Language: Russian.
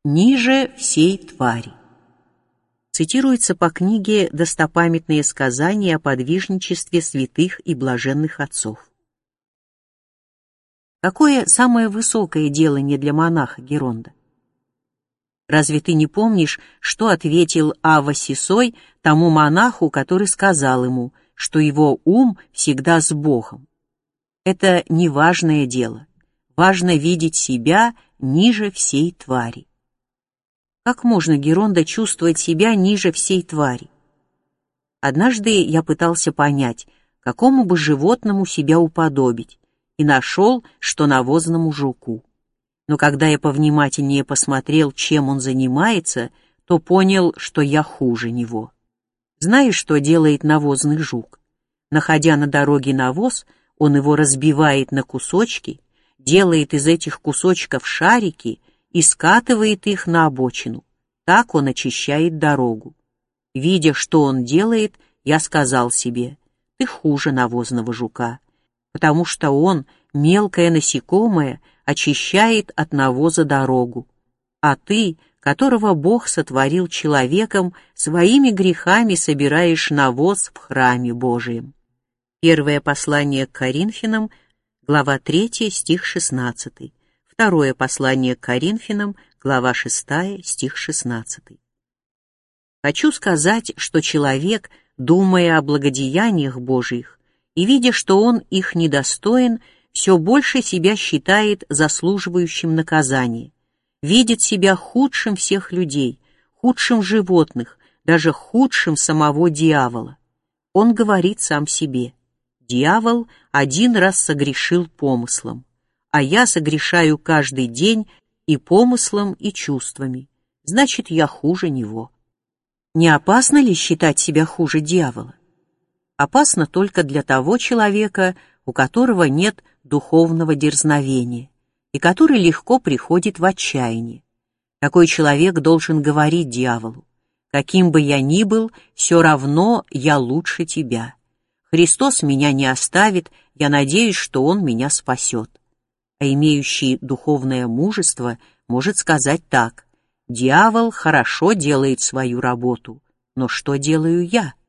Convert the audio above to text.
ниже всей твари. Цитируется по книге «Достопамятные сказания о подвижничестве святых и блаженных отцов». Какое самое высокое делание для монаха Геронда? Разве ты не помнишь, что ответил Авва Сисой тому монаху, который сказал ему, что его ум всегда с Богом? Это не важное дело. Важно видеть себя ниже всей твари. Как можно, Геронда, чувствовать себя ниже всей твари? Однажды я пытался понять, какому бы животному себя уподобить, и нашел, что навозному жуку. Но когда я повнимательнее посмотрел, чем он занимается, то понял, что я хуже него. Знаешь, что делает навозный жук? Находя на дороге навоз, он его разбивает на кусочки, делает из этих кусочков шарики и скатывает их на обочину. Так он очищает дорогу. Видя, что он делает, я сказал себе: ты хуже навозного жука, потому что он, мелкое насекомое, очищает от навоза дорогу, а ты, которого Бог сотворил человеком, своими грехами собираешь навоз в храме Божием. Первое послание к Коринфянам, глава 3, стих 16. Второе послание к Коринфянам, глава 6, стих 16. Хочу сказать, что человек, думая о благодеяниях Божиих и видя, что он их недостоин, все больше себя считает заслуживающим наказания, видит себя худшим всех людей, худшим животных, даже худшим самого дьявола. Он говорит сам себе: дьявол один раз согрешил помыслом, а я согрешаю каждый день и помыслом, и чувствами, значит, я хуже него. Не опасно ли считать себя хуже дьявола? Опасно только для того человека, у которого нет духовного дерзновения и который легко приходит в отчаяние. Такой человек должен говорить дьяволу: каким бы я ни был, все равно я лучше тебя. Христос меня не оставит, я надеюсь, что Он меня спасет. А имеющий духовное мужество может сказать так: дьявол хорошо делает свою работу, но что делаю я?